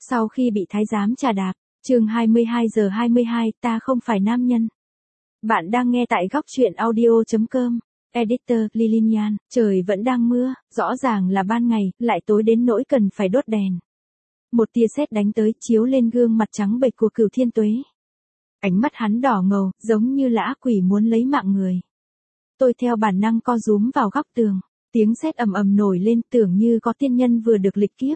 Sau khi bị thái giám trà đạp, chương 22:22, ta không phải nam nhân. Bạn đang nghe tại góc truyện audio.com. Editor Lilian, trời vẫn đang mưa, rõ ràng là ban ngày, lại tối đến nỗi cần phải đốt đèn. Một tia sét đánh tới, chiếu lên gương mặt trắng bệch của Cửu Thiên Tuế. Ánh mắt hắn đỏ ngầu, giống như là ác quỷ muốn lấy mạng người. Tôi theo bản năng co rúm vào góc tường, tiếng sét ầm ầm nổi lên, tưởng như có tiên nhân vừa được lịch kiếp.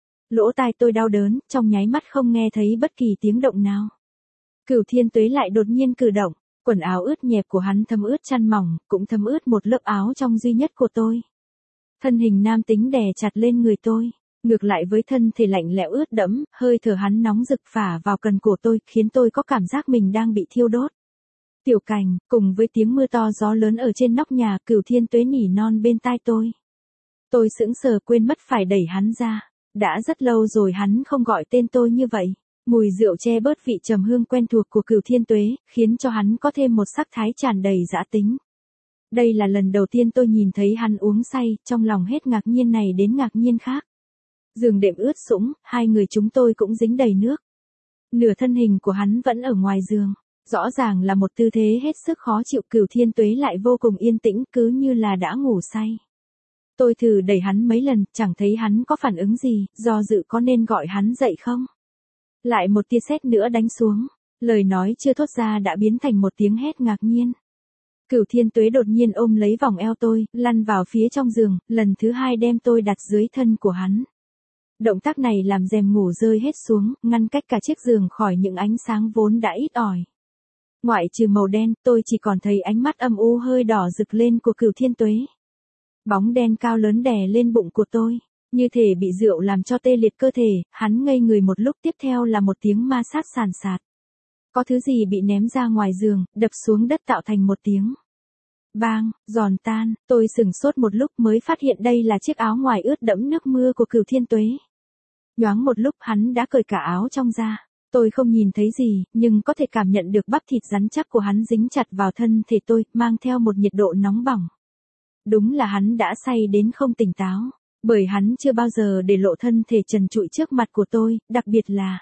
Lỗ tai tôi đau đớn, trong nháy mắt không nghe thấy bất kỳ tiếng động nào. Cửu Thiên Tuế lại đột nhiên cử động, quần áo ướt nhẹp của hắn thấm ướt chăn mỏng, cũng thấm ướt một lớp áo trong duy nhất của tôi. Thân hình nam tính đè chặt lên người tôi, ngược lại với thân thể lạnh lẽo ướt đẫm, hơi thở hắn nóng rực phả vào cần cổ tôi, khiến tôi có cảm giác mình đang bị thiêu đốt. Tiểu Cảnh, cùng với tiếng mưa to gió lớn ở trên nóc nhà, Cửu Thiên Tuế nỉ non bên tai tôi. Tôi sững sờ quên mất phải đẩy hắn ra. Đã rất lâu rồi hắn không gọi tên tôi như vậy. Mùi rượu che bớt vị trầm hương quen thuộc của Cửu Thiên Tuế, khiến cho hắn có thêm một sắc thái tràn đầy dã tính. Đây là lần đầu tiên tôi nhìn thấy hắn uống say, trong lòng hết ngạc nhiên này đến ngạc nhiên khác. Giường đệm ướt sũng, hai người chúng tôi cũng dính đầy nước. Nửa thân hình của hắn vẫn ở ngoài giường, rõ ràng là một tư thế hết sức khó chịu. Cửu Thiên Tuế lại vô cùng yên tĩnh, cứ như là đã ngủ say. Tôi thử đẩy hắn mấy lần, chẳng thấy hắn có phản ứng gì, do dự có nên gọi hắn dậy không. Lại một tia sét nữa đánh xuống, lời nói chưa thốt ra đã biến thành một tiếng hét ngạc nhiên. Cửu Thiên Tuế đột nhiên ôm lấy vòng eo tôi, lăn vào phía trong giường, lần thứ hai đem tôi đặt dưới thân của hắn. Động tác này làm rèm ngủ rơi hết xuống, ngăn cách cả chiếc giường khỏi những ánh sáng vốn đã ít ỏi. Ngoại trừ màu đen, tôi chỉ còn thấy ánh mắt âm u hơi đỏ rực lên của Cửu Thiên Tuế. Bóng đen cao lớn đè lên bụng của tôi, như thể bị rượu làm cho tê liệt cơ thể, hắn ngây người một lúc, tiếp theo là một tiếng ma sát sàn sạt. Có thứ gì bị ném ra ngoài giường, đập xuống đất tạo thành một tiếng bang, giòn tan. Tôi sửng sốt một lúc mới phát hiện đây là chiếc áo ngoài ướt đẫm nước mưa của Cửu Thiên Tuế. Nhoáng một lúc hắn đã cởi cả áo trong ra. Tôi không nhìn thấy gì, nhưng có thể cảm nhận được bắp thịt rắn chắc của hắn dính chặt vào thân thể tôi, mang theo một nhiệt độ nóng bỏng. Đúng là hắn đã say đến không tỉnh táo, bởi hắn chưa bao giờ để lộ thân thể trần trụi trước mặt của tôi, đặc biệt là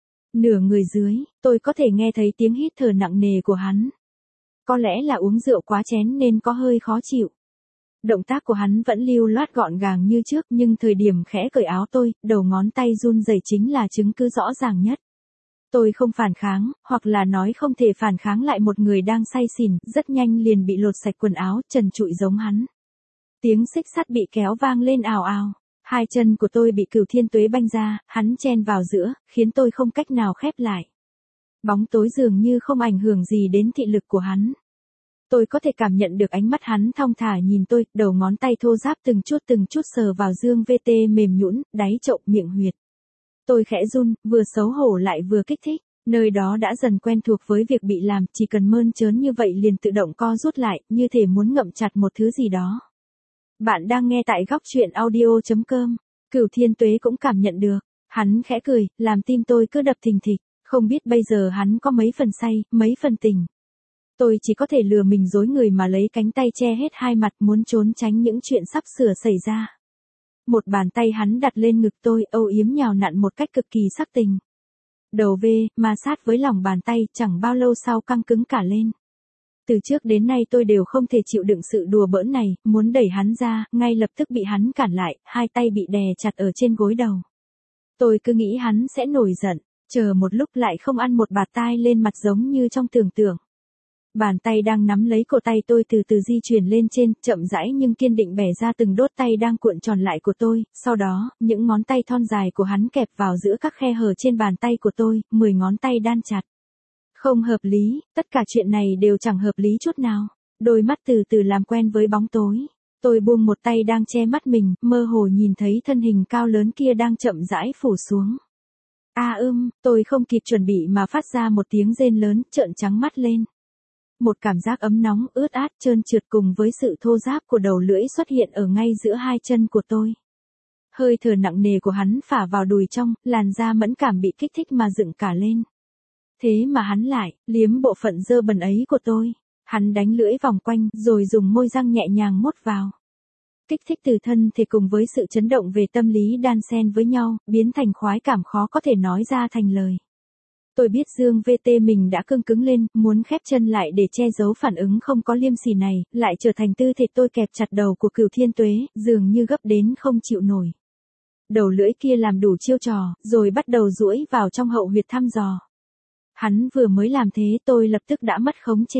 nửa người dưới, tôi có thể nghe thấy tiếng hít thở nặng nề của hắn. Có lẽ là uống rượu quá chén nên có hơi khó chịu. Động tác của hắn vẫn lưu loát gọn gàng như trước, nhưng thời điểm khẽ cởi áo tôi, đầu ngón tay run rẩy chính là chứng cứ rõ ràng nhất. Tôi không phản kháng, hoặc là nói không thể phản kháng lại một người đang say xỉn, rất nhanh liền bị lột sạch quần áo, trần trụi giống hắn. Tiếng xích sắt bị kéo vang lên ào ào, hai chân của tôi bị Cửu Thiên Tuế banh ra, hắn chen vào giữa, khiến tôi không cách nào khép lại. Bóng tối dường như không ảnh hưởng gì đến thị lực của hắn. Tôi có thể cảm nhận được ánh mắt hắn thong thả nhìn tôi, đầu ngón tay thô ráp từng chút sờ vào dương VT mềm nhũn, đáy chậu, miệng huyệt. Tôi khẽ run, vừa xấu hổ lại vừa kích thích, nơi đó đã dần quen thuộc với việc bị làm, chỉ cần mơn trớn như vậy liền tự động co rút lại, như thể muốn ngậm chặt một thứ gì đó. Bạn đang nghe tại góc truyện audio.com. Cửu Thiên Tuế cũng cảm nhận được, hắn khẽ cười, làm tim tôi cứ đập thình thịch, không biết bây giờ hắn có mấy phần say, mấy phần tỉnh. Tôi chỉ có thể lừa mình dối người mà lấy cánh tay che hết hai mặt, muốn trốn tránh những chuyện sắp sửa xảy ra. Một bàn tay hắn đặt lên ngực tôi, âu yếm nhào nặn một cách cực kỳ sắc tình. Đầu ma sát với lòng bàn tay, chẳng bao lâu sau căng cứng cả lên. Từ trước đến nay tôi đều không thể chịu đựng sự đùa bỡn này, muốn đẩy hắn ra, ngay lập tức bị hắn cản lại, hai tay bị đè chặt ở trên gối đầu. Tôi cứ nghĩ hắn sẽ nổi giận, chờ một lúc lại không ăn một bạt tai lên mặt giống như trong tưởng tượng. Bàn tay đang nắm lấy cổ tay tôi từ từ di chuyển lên trên, chậm rãi nhưng kiên định bẻ ra từng đốt tay đang cuộn tròn lại của tôi, sau đó, những ngón tay thon dài của hắn kẹp vào giữa các khe hở trên bàn tay của tôi, 10 ngón tay đan chặt. Không hợp lý, tất cả chuyện này đều chẳng hợp lý chút nào. Đôi mắt từ từ làm quen với bóng tối. Tôi buông một tay đang che mắt mình, mơ hồ nhìn thấy thân hình cao lớn kia đang chậm rãi phủ xuống. Tôi không kịp chuẩn bị mà phát ra một tiếng rên lớn, trợn trắng mắt lên. Một cảm giác ấm nóng, ướt át, trơn trượt cùng với sự thô ráp của đầu lưỡi xuất hiện ở ngay giữa hai chân của tôi. Hơi thở nặng nề của hắn phả vào đùi trong, làn da mẫn cảm bị kích thích mà dựng cả lên. Thế mà hắn lại, liếm bộ phận dơ bẩn ấy của tôi. Hắn đánh lưỡi vòng quanh, rồi dùng môi răng nhẹ nhàng mốt vào. Kích thích từ thân thể cùng với sự chấn động về tâm lý đan xen với nhau, biến thành khoái cảm khó có thể nói ra thành lời. Tôi biết Dương VT mình đã cương cứng lên, muốn khép chân lại để che giấu phản ứng không có liêm sỉ này, lại trở thành tư thế tôi kẹp chặt đầu của Cửu Thiên Tuế, dường như gấp đến không chịu nổi. Đầu lưỡi kia làm đủ chiêu trò, rồi bắt đầu duỗi vào trong hậu huyệt thăm dò. Hắn vừa mới làm thế tôi lập tức đã mất khống chế.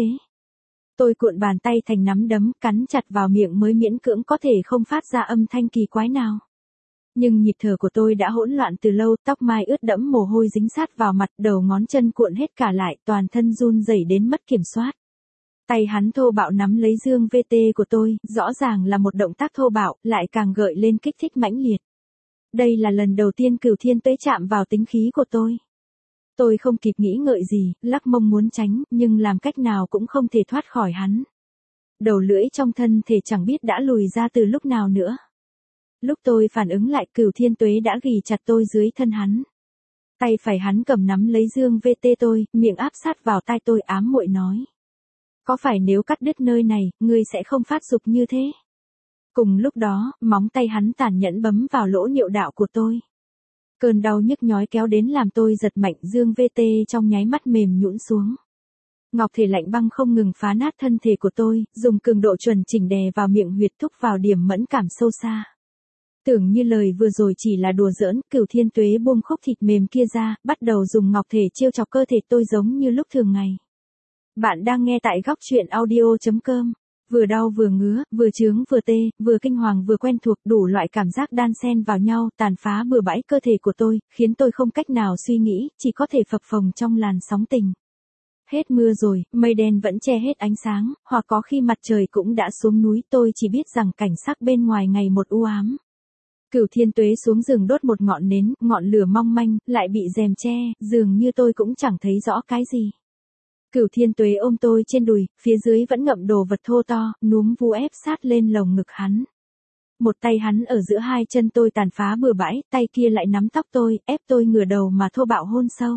Tôi cuộn bàn tay thành nắm đấm, cắn chặt vào miệng mới miễn cưỡng có thể không phát ra âm thanh kỳ quái nào. Nhưng nhịp thở của tôi đã hỗn loạn từ lâu, tóc mai ướt đẫm mồ hôi dính sát vào mặt, đầu ngón chân cuộn hết cả lại, toàn thân run rẩy đến mất kiểm soát. Tay hắn thô bạo nắm lấy Dương VT của tôi, rõ ràng là một động tác thô bạo, lại càng gợi lên kích thích mãnh liệt. Đây là lần đầu tiên Cửu Thiên Tuế chạm vào tính khí của tôi. Tôi không kịp nghĩ ngợi gì, lắc mông muốn tránh, nhưng làm cách nào cũng không thể thoát khỏi hắn. Đầu lưỡi trong thân thể chẳng biết đã lùi ra từ lúc nào nữa. Lúc tôi phản ứng lại, Cửu Thiên Tuế đã ghì chặt tôi dưới thân hắn. Tay phải hắn cầm nắm lấy Dương VT tôi, miệng áp sát vào tai tôi ám muội nói. Có phải nếu cắt đứt nơi này, ngươi sẽ không phát dục như thế? Cùng lúc đó, móng tay hắn tàn nhẫn bấm vào lỗ niệu đạo của tôi. Cơn đau nhức nhói kéo đến làm tôi giật mạnh, Dương VT trong nháy mắt mềm nhũn xuống. Ngọc thể lạnh băng không ngừng phá nát thân thể của tôi, dùng cường độ chuẩn chỉnh đè vào miệng huyệt, thúc vào điểm mẫn cảm sâu xa. Tưởng như lời vừa rồi chỉ là đùa giỡn, Cửu Thiên Tuế buông khúc thịt mềm kia ra, bắt đầu dùng ngọc thể trêu chọc cơ thể tôi giống như lúc thường ngày. Bạn đang nghe tại góc truyện audio.com. Vừa đau vừa ngứa, vừa chướng vừa tê, vừa kinh hoàng vừa quen thuộc, đủ loại cảm giác đan xen vào nhau, tàn phá bừa bãi cơ thể của tôi, khiến tôi không cách nào suy nghĩ, chỉ có thể phập phồng trong làn sóng tình. Hết mưa rồi, mây đen vẫn che hết ánh sáng, hoặc có khi mặt trời cũng đã xuống núi, tôi chỉ biết rằng cảnh sắc bên ngoài ngày một u ám. Cửu Thiên Tuế xuống giường đốt một ngọn nến, ngọn lửa mong manh, lại bị rèm che, dường như tôi cũng chẳng thấy rõ cái gì. Cửu Thiên Tuế ôm tôi trên đùi, phía dưới vẫn ngậm đồ vật thô to, núm vú ép sát lên lồng ngực hắn. Một tay hắn ở giữa hai chân tôi tàn phá bừa bãi, tay kia lại nắm tóc tôi, ép tôi ngửa đầu mà thô bạo hôn sâu.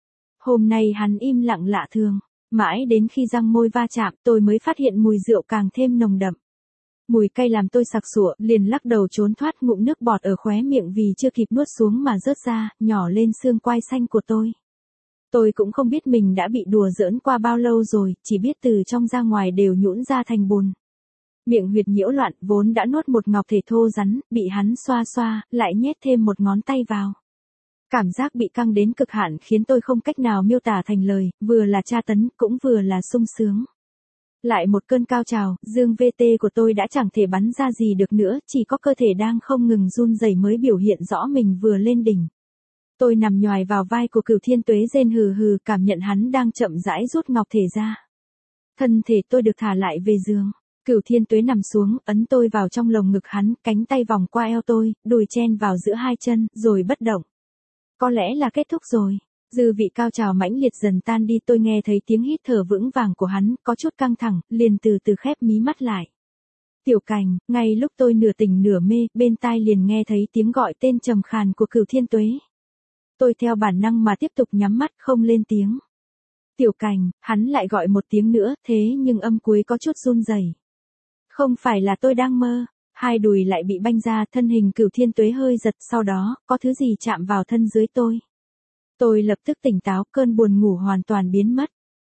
Hôm nay hắn im lặng lạ thường, mãi đến khi răng môi va chạm tôi mới phát hiện mùi rượu càng thêm nồng đậm. Mùi cay làm tôi sặc sụa, liền lắc đầu trốn thoát, ngụm nước bọt ở khóe miệng vì chưa kịp nuốt xuống mà rớt ra, nhỏ lên xương quai xanh của tôi. Tôi cũng không biết mình đã bị đùa giỡn qua bao lâu rồi, chỉ biết từ trong ra ngoài đều nhũn ra thành bùn. Miệng huyệt nhiễu loạn, vốn đã nuốt một ngọc thể thô rắn, bị hắn xoa xoa, lại nhét thêm một ngón tay vào. Cảm giác bị căng đến cực hạn khiến tôi không cách nào miêu tả thành lời, vừa là tra tấn, cũng vừa là sung sướng. Lại một cơn cao trào, Dương VT của tôi đã chẳng thể bắn ra gì được nữa, chỉ có cơ thể đang không ngừng run rẩy mới biểu hiện rõ mình vừa lên đỉnh. Tôi nằm nhoài vào vai của Cửu Thiên Tuế rên hừ hừ, cảm nhận hắn đang chậm rãi rút ngọc thể ra. Thân thể tôi được thả lại về giường. Cửu Thiên Tuế nằm xuống, ấn tôi vào trong lồng ngực hắn, cánh tay vòng qua eo tôi, đùi chen vào giữa hai chân, rồi bất động. Có lẽ là kết thúc rồi. Dư vị cao trào mãnh liệt dần tan đi, tôi nghe thấy tiếng hít thở vững vàng của hắn, có chút căng thẳng, liền từ từ khép mí mắt lại. Tiểu Cành, ngay lúc tôi nửa tỉnh nửa mê, bên tai liền nghe thấy tiếng gọi tên trầm khàn của Cửu Thiên Tuế. Tôi theo bản năng mà tiếp tục nhắm mắt không lên tiếng. Tiểu Cành, hắn lại gọi một tiếng nữa, thế nhưng âm cuối có chút run rẩy. Không phải là tôi đang mơ, hai đùi lại bị banh ra, thân hình Cửu Thiên Tuế hơi giật, sau đó, có thứ gì chạm vào thân dưới tôi. Tôi lập tức tỉnh táo, cơn buồn ngủ hoàn toàn biến mất.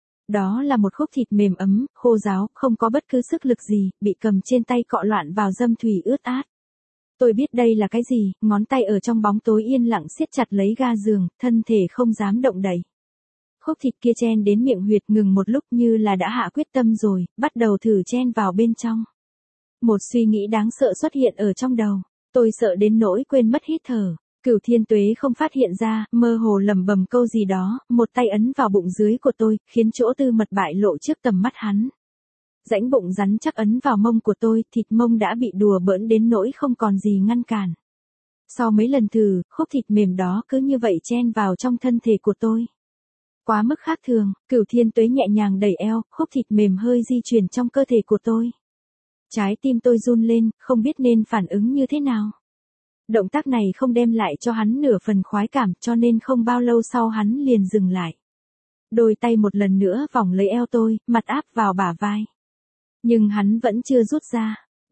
Đó là một khúc thịt mềm ấm, khô ráo, không có bất cứ sức lực gì, bị cầm trên tay cọ loạn vào dâm thủy ướt át. Tôi biết đây là cái gì, ngón tay ở trong bóng tối yên lặng siết chặt lấy ga giường, thân thể không dám động đậy. Khúc thịt kia chen đến miệng huyệt, ngừng một lúc như là đã hạ quyết tâm rồi, bắt đầu thử chen vào bên trong. Một suy nghĩ đáng sợ xuất hiện ở trong đầu, tôi sợ đến nỗi quên mất hít thở. Cửu Thiên Tuế không phát hiện ra, mơ hồ lẩm bẩm câu gì đó, một tay ấn vào bụng dưới của tôi, khiến chỗ tư mật bại lộ trước tầm mắt hắn. Rãnh bụng rắn chắc ấn vào mông của tôi, thịt mông đã bị đùa bỡn đến nỗi không còn gì ngăn cản. Sau mấy lần thử, khúc thịt mềm đó cứ như vậy chen vào trong thân thể của tôi. Quá mức khác thường, Cửu Thiên Tuế nhẹ nhàng đẩy eo, khúc thịt mềm hơi di chuyển trong cơ thể của tôi. Trái tim tôi run lên, không biết nên phản ứng như thế nào. Động tác này không đem lại cho hắn nửa phần khoái cảm, cho nên không bao lâu sau hắn liền dừng lại. Đôi tay một lần nữa vòng lấy eo tôi, mặt áp vào bả vai. Nhưng hắn vẫn chưa rút ra.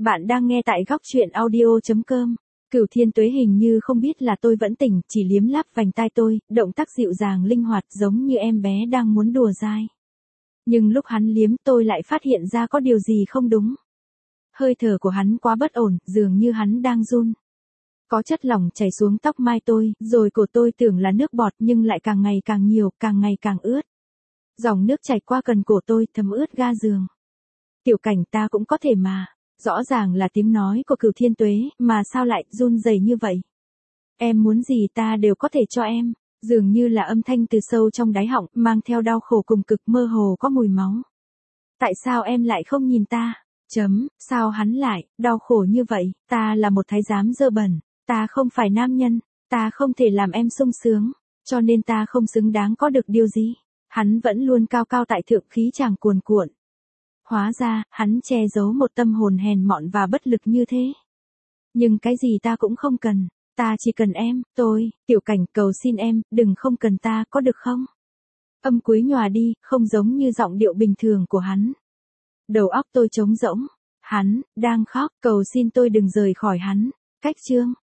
Bạn đang nghe tại góc chuyện audio.com. Cửu Thiên Tuế hình như không biết là tôi vẫn tỉnh, chỉ liếm láp vành tai tôi, động tác dịu dàng linh hoạt giống như em bé đang muốn đùa dai. Nhưng lúc hắn liếm tôi lại phát hiện ra có điều gì không đúng. Hơi thở của hắn quá bất ổn, dường như hắn đang run. Có chất lỏng chảy xuống tóc mai tôi, rồi cổ tôi tưởng là nước bọt nhưng lại càng ngày càng nhiều, càng ngày càng ướt. Dòng nước chảy qua cần cổ tôi thấm ướt ga giường. Tiểu Cảnh, ta cũng có thể mà. Rõ ràng là tiếng nói của Cửu Thiên Tuế, mà sao lại run rẩy như vậy? Em muốn gì ta đều có thể cho em. Dường như là âm thanh từ sâu trong đáy họng, mang theo đau khổ cùng cực, mơ hồ có mùi máu. Tại sao em lại không nhìn ta? Sao hắn lại đau khổ như vậy? Ta là một thái giám dơ bẩn. Ta không phải nam nhân. Ta không thể làm em sung sướng. Cho nên ta không xứng đáng có được điều gì. Hắn vẫn luôn cao cao tại thượng, khí chàng cuồn cuộn. Hóa ra, hắn che giấu một tâm hồn hèn mọn và bất lực như thế. Nhưng cái gì ta cũng không cần. Ta chỉ cần em, tôi, Tiểu Cảnh, cầu xin em, đừng không cần ta, có được không? Âm cuối nhòa đi, không giống như giọng điệu bình thường của hắn. Đầu óc tôi trống rỗng. Hắn đang khóc, cầu xin tôi đừng rời khỏi hắn. Cách chương